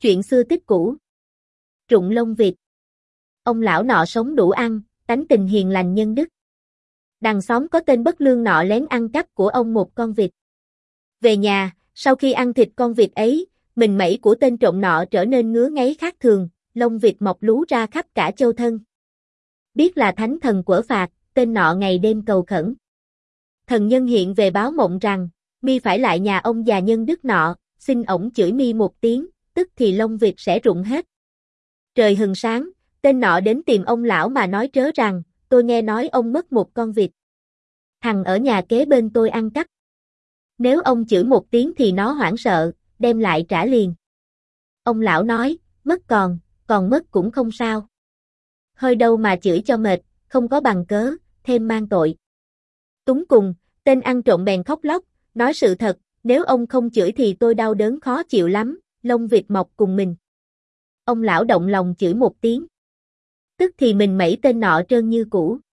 Chuyện xưa tích cũ. Rụng lông vịt. Ông lão nọ sống đủ ăn, tánh tình hiền lành nhân đức. Đằng xóm có tên bất lương nọ lén ăn cắp của ông một con vịt. Về nhà, sau khi ăn thịt con vịt ấy, mình mẩy của tên trộm nọ trở nên ngứa ngáy khác thường, lông vịt mọc lú ra khắp cả châu thân. Biết là thánh thần quở phạt, tên nọ ngày đêm cầu khẩn. Thần nhân hiện về báo mộng rằng, mi phải lại nhà ông già nhân đức nọ, xin ổng chửi mi một tiếng, tức thì lông vịt sẽ rụng hết. Trời hừng sáng, tên nọ đến tìm ông lão mà nói trớ rằng, tôi nghe nói ông mất một con vịt. Thằng ở nhà kế bên tôi ăn cắp. Nếu ông chửi một tiếng thì nó hoảng sợ, đem lại trả liền. Ông lão nói, mất còn mất cũng không sao. Hơi đâu mà chửi cho mệt, không có bằng cớ, thêm mang tội. Túng cùng, tên ăn trộm bèn khóc lóc, nói sự thật, nếu ông không chửi thì tôi đau đớn khó chịu lắm, lông vịt mọc cùng mình. Ông lão động lòng chửi một tiếng. Tức thì mình mẩy tên nọ trơn như cũ.